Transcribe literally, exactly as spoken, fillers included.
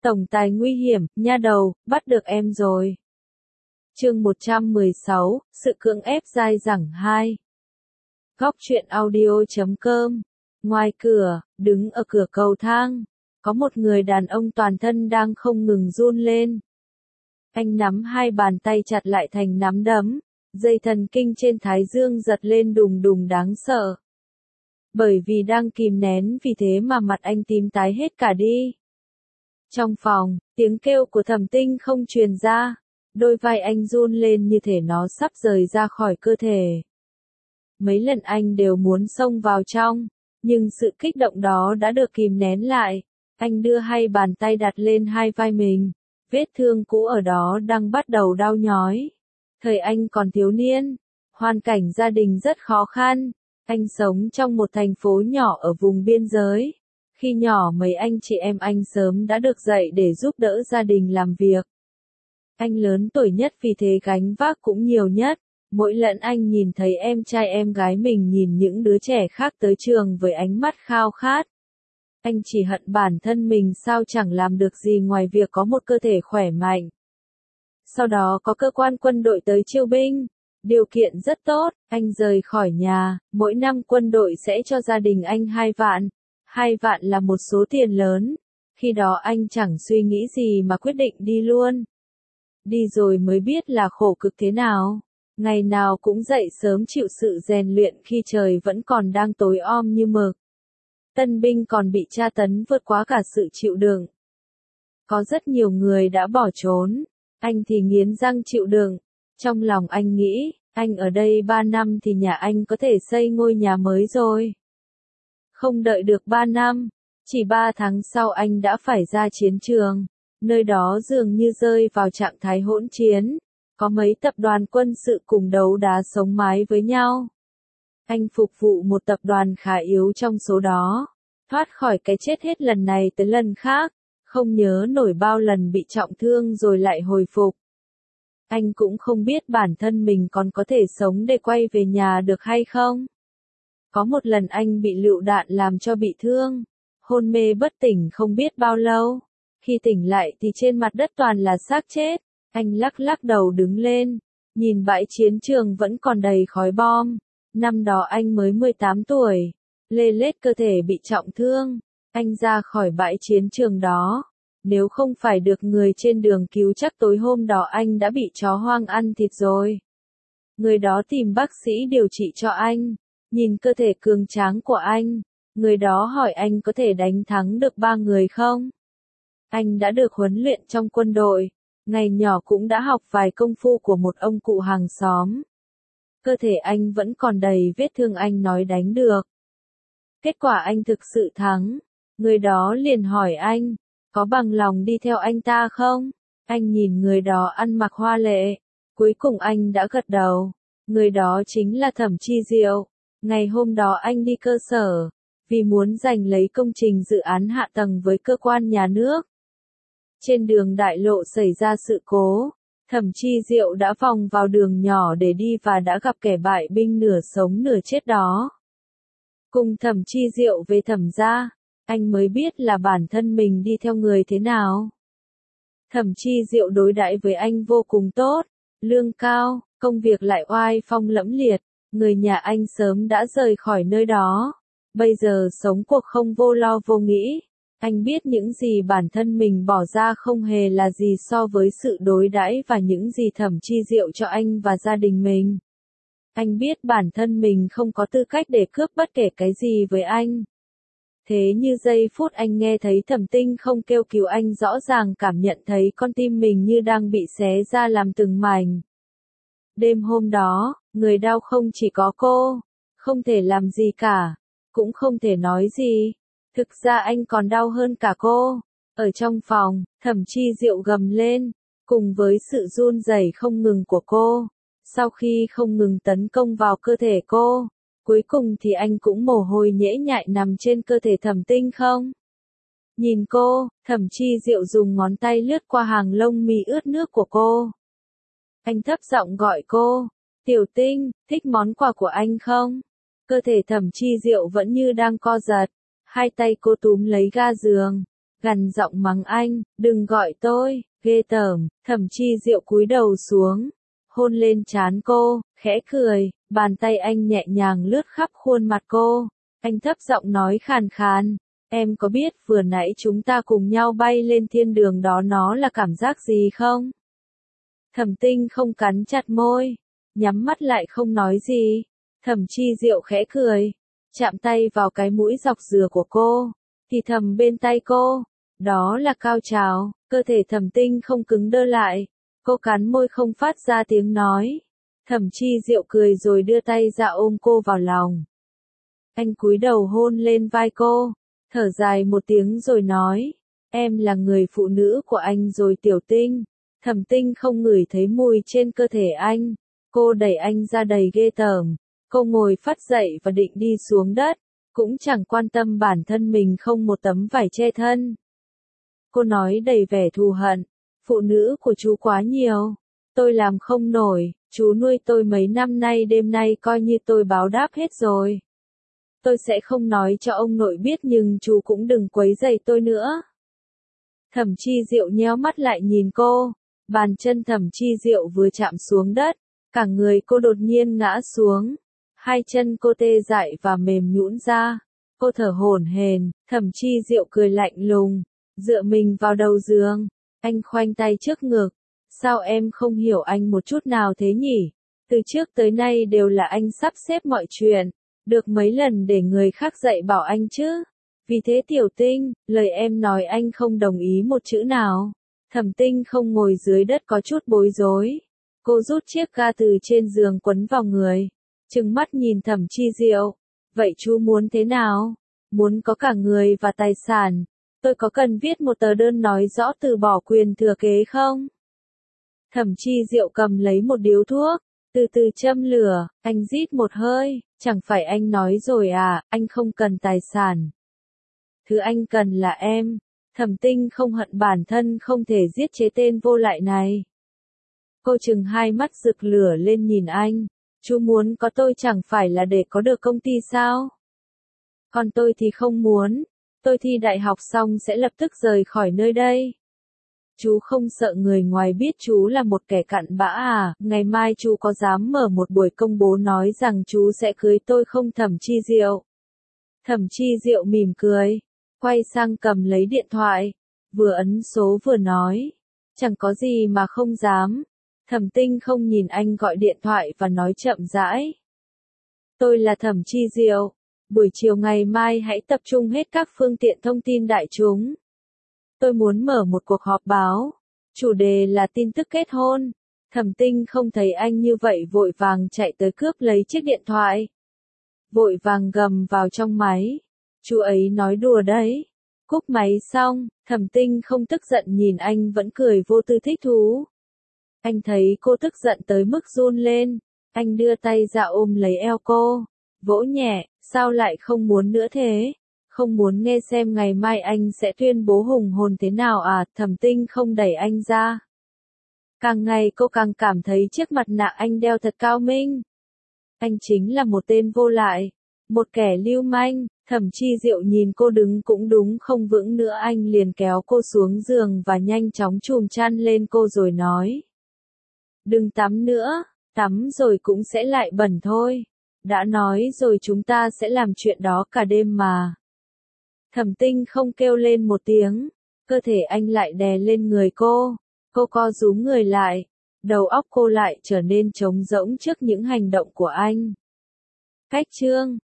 Tổng tài nguy hiểm, nha đầu, bắt được em rồi. Chương một trăm mười sáu, sự cưỡng ép dai dẳng hai. Góc truyện audio chấm com. Ngoài cửa, đứng ở cửa cầu thang, có một người đàn ông toàn thân đang không ngừng run lên. Anh nắm hai bàn tay chặt lại thành nắm đấm, dây thần kinh trên thái dương giật lên đùng đùng đáng sợ. Bởi vì đang kìm nén vì thế mà mặt anh tím tái hết cả đi. Trong phòng, tiếng kêu của Thẩm Tinh không truyền ra, đôi vai anh run lên như thể nó sắp rời ra khỏi cơ thể. Mấy lần anh đều muốn xông vào trong, nhưng sự kích động đó đã được kìm nén lại. Anh đưa hai bàn tay đặt lên hai vai mình, vết thương cũ ở đó đang bắt đầu đau nhói. Thời anh còn thiếu niên, hoàn cảnh gia đình rất khó khăn, anh sống trong một thành phố nhỏ ở vùng biên giới. Khi nhỏ mấy anh chị em anh sớm đã được dạy để giúp đỡ gia đình làm việc. Anh lớn tuổi nhất vì thế gánh vác cũng nhiều nhất. Mỗi lần anh nhìn thấy em trai em gái mình nhìn những đứa trẻ khác tới trường với ánh mắt khao khát. Anh chỉ hận bản thân mình sao chẳng làm được gì ngoài việc có một cơ thể khỏe mạnh. Sau đó có cơ quan quân đội tới chiêu binh. Điều kiện rất tốt, anh rời khỏi nhà, mỗi năm quân đội sẽ cho gia đình anh hai vạn. Hai vạn là một số tiền lớn. Khi đó anh chẳng suy nghĩ gì mà quyết định đi luôn. Đi rồi mới biết là khổ cực thế nào. Ngày nào cũng dậy sớm chịu sự rèn luyện khi trời vẫn còn đang tối om như mực. Tân binh còn bị tra tấn vượt quá cả sự chịu đựng. Có rất nhiều người đã bỏ trốn. Anh thì nghiến răng chịu đựng. Trong lòng anh nghĩ, anh ở đây ba năm thì nhà anh có thể xây ngôi nhà mới rồi. Không đợi được ba năm, chỉ ba tháng sau anh đã phải ra chiến trường. Nơi đó dường như rơi vào trạng thái hỗn chiến. Có mấy tập đoàn quân sự cùng đấu đá sống mái với nhau. Anh phục vụ một tập đoàn khá yếu trong số đó. Thoát khỏi cái chết hết lần này tới lần khác. Không nhớ nổi bao lần bị trọng thương rồi lại hồi phục. Anh cũng không biết bản thân mình còn có thể sống để quay về nhà được hay không. Có một lần anh bị lựu đạn làm cho bị thương. Hôn mê bất tỉnh không biết bao lâu. Khi tỉnh lại thì trên mặt đất toàn là xác chết. Anh lắc lắc đầu đứng lên. Nhìn bãi chiến trường vẫn còn đầy khói bom. Năm đó anh mới mười tám tuổi. Lê lết cơ thể bị trọng thương. Anh ra khỏi bãi chiến trường đó. Nếu không phải được người trên đường cứu chắc tối hôm đó anh đã bị chó hoang ăn thịt rồi. Người đó tìm bác sĩ điều trị cho anh. Nhìn cơ thể cường tráng của anh. Người đó hỏi anh có thể đánh thắng được ba người không? Anh đã được huấn luyện trong quân đội. Ngày nhỏ cũng đã học vài công phu của một ông cụ hàng xóm. Cơ thể anh vẫn còn đầy vết thương anh nói đánh được. Kết quả anh thực sự thắng. Người đó liền hỏi anh, có bằng lòng đi theo anh ta không? Anh nhìn người đó ăn mặc hoa lệ. Cuối cùng anh đã gật đầu. Người đó chính là Thẩm Chi Diệu. Ngày hôm đó anh đi cơ sở. Vì muốn giành lấy công trình dự án hạ tầng với cơ quan nhà nước. Trên đường đại lộ xảy ra sự cố. Thẩm Chi Diệu đã vòng vào đường nhỏ để đi và đã gặp kẻ bại binh nửa sống nửa chết đó. Cùng Thẩm Chi Diệu về Thẩm gia, anh mới biết là bản thân mình đi theo người thế nào. Thẩm Chi Diệu đối đãi với anh vô cùng tốt, lương cao, công việc lại oai phong lẫm liệt, người nhà anh sớm đã rời khỏi nơi đó. Bây giờ sống cuộc không vô lo vô nghĩ. Anh biết những gì bản thân mình bỏ ra không hề là gì so với sự đối đãi và những gì Thẩm Chi Diệu cho anh và gia đình mình. Anh biết bản thân mình không có tư cách để cướp bất kể cái gì với anh. Thế như giây phút anh nghe thấy Thẩm Tinh không kêu cứu anh rõ ràng cảm nhận thấy con tim mình như đang bị xé ra làm từng mảnh. Đêm hôm đó, người đau không chỉ có cô, không thể làm gì cả, cũng không thể nói gì. Thực ra anh còn đau hơn cả cô. Ở trong phòng, Thẩm Chi Diệu gầm lên, cùng với sự run rẩy không ngừng của cô. Sau khi không ngừng tấn công vào cơ thể cô, cuối cùng thì anh cũng mồ hôi nhễ nhại nằm trên cơ thể Thẩm Tinh không. Nhìn cô, Thẩm Chi Diệu dùng ngón tay lướt qua hàng lông mi ướt nước của cô. Anh thấp giọng gọi cô, Tiểu Tinh, thích món quà của anh không? Cơ thể Thẩm Chi Diệu vẫn như đang co giật. Hai tay cô túm lấy ga giường, gằn giọng mắng anh, đừng gọi tôi, ghê tởm. Thẩm Chi Diệu cúi đầu xuống, hôn lên trán cô, khẽ cười, bàn tay anh nhẹ nhàng lướt khắp khuôn mặt cô. Anh thấp giọng nói khàn khàn, em có biết vừa nãy chúng ta cùng nhau bay lên thiên đường đó nó là cảm giác gì không? Thẩm Tinh không cắn chặt môi, nhắm mắt lại không nói gì. Thẩm Chi Diệu khẽ cười, chạm tay vào cái mũi dọc dừa của cô, thì thầm bên tai cô, đó là cao trào. Cơ thể Thẩm Tinh không cứng đơ lại, cô cắn môi không phát ra tiếng nói. Thẩm Chi Diệu cười rồi đưa tay ra ôm cô vào lòng. Anh cúi đầu hôn lên vai cô, thở dài một tiếng rồi nói, em là người phụ nữ của anh rồi Tiểu Tinh. Thẩm Tinh không ngửi thấy mùi trên cơ thể anh, cô đẩy anh ra đầy ghê tởm. Cô ngồi phắt dậy và định đi xuống đất, cũng chẳng quan tâm bản thân mình không một tấm vải che thân. Cô nói đầy vẻ thù hận, phụ nữ của chú quá nhiều, tôi làm không nổi, chú nuôi tôi mấy năm nay đêm nay coi như tôi báo đáp hết rồi. Tôi sẽ không nói cho ông nội biết nhưng chú cũng đừng quấy rầy tôi nữa. Thẩm Chi Diệu nheo mắt lại nhìn cô, bàn chân Thẩm Chi Diệu vừa chạm xuống đất, cả người cô đột nhiên ngã xuống. Hai chân cô tê dại và mềm nhũn ra, cô thở hổn hển. Thẩm Chi Diệu cười lạnh lùng, dựa mình vào đầu giường, anh khoanh tay trước ngực, sao em không hiểu anh một chút nào thế nhỉ? Từ trước tới nay đều là anh sắp xếp mọi chuyện, được mấy lần để người khác dạy bảo anh chứ. Vì thế Tiểu Tinh, lời em nói anh không đồng ý một chữ nào. Thẩm Tinh không ngồi dưới đất có chút bối rối, cô rút chiếc ga từ trên giường quấn vào người, trừng mắt nhìn Thẩm Chi Diệu, vậy chú muốn thế nào? Muốn có cả người và tài sản, tôi có cần viết một tờ đơn nói rõ từ bỏ quyền thừa kế không? Thẩm Chi Diệu cầm lấy một điếu thuốc, từ từ châm lửa, anh rít một hơi, chẳng phải anh nói rồi à, anh không cần tài sản. Thứ anh cần là em. Thẩm Tinh không hận bản thân không thể giết chế tên vô lại này. Cô trừng hai mắt rực lửa lên nhìn anh. Chú muốn có tôi chẳng phải là để có được công ty sao? Còn tôi thì không muốn. Tôi thi đại học xong sẽ lập tức rời khỏi nơi đây. Chú không sợ người ngoài biết chú là một kẻ cặn bã à? Ngày mai chú có dám mở một buổi công bố nói rằng chú sẽ cưới tôi không Thẩm Chi Diệu? Thẩm Chi Diệu mỉm cười, quay sang cầm lấy điện thoại, vừa ấn số vừa nói, chẳng có gì mà không dám. Thẩm Tinh không nhìn anh gọi điện thoại và nói chậm rãi. Tôi là Thẩm Chi Diệu, buổi chiều ngày mai hãy tập trung hết các phương tiện thông tin đại chúng. Tôi muốn mở một cuộc họp báo, chủ đề là tin tức kết hôn. Thẩm Tinh không thấy anh như vậy vội vàng chạy tới cướp lấy chiếc điện thoại. Vội vàng gầm vào trong máy. Chú ấy nói đùa đấy. Cúp máy xong, Thẩm Tinh không tức giận nhìn anh vẫn cười vô tư thích thú. Anh thấy cô tức giận tới mức run lên. Anh đưa tay ra ôm lấy eo cô, vỗ nhẹ, sao lại không muốn nữa thế? Không muốn nghe xem ngày mai anh sẽ tuyên bố hùng hồn thế nào à? Thẩm Tinh không đẩy anh ra. Càng ngày cô càng cảm thấy chiếc mặt nạ anh đeo thật cao minh. Anh chính là một tên vô lại, một kẻ lưu manh. Thẩm Chi Diệu nhìn cô đứng cũng đúng không vững nữa, anh liền kéo cô xuống giường và nhanh chóng chùm chăn lên cô rồi nói. Đừng tắm nữa, tắm rồi cũng sẽ lại bẩn thôi. Đã nói rồi chúng ta sẽ làm chuyện đó cả đêm mà. Thẩm Tinh không kêu lên một tiếng, cơ thể anh lại đè lên người cô, cô co rúm người lại, đầu óc cô lại trở nên trống rỗng trước những hành động của anh. Cách chương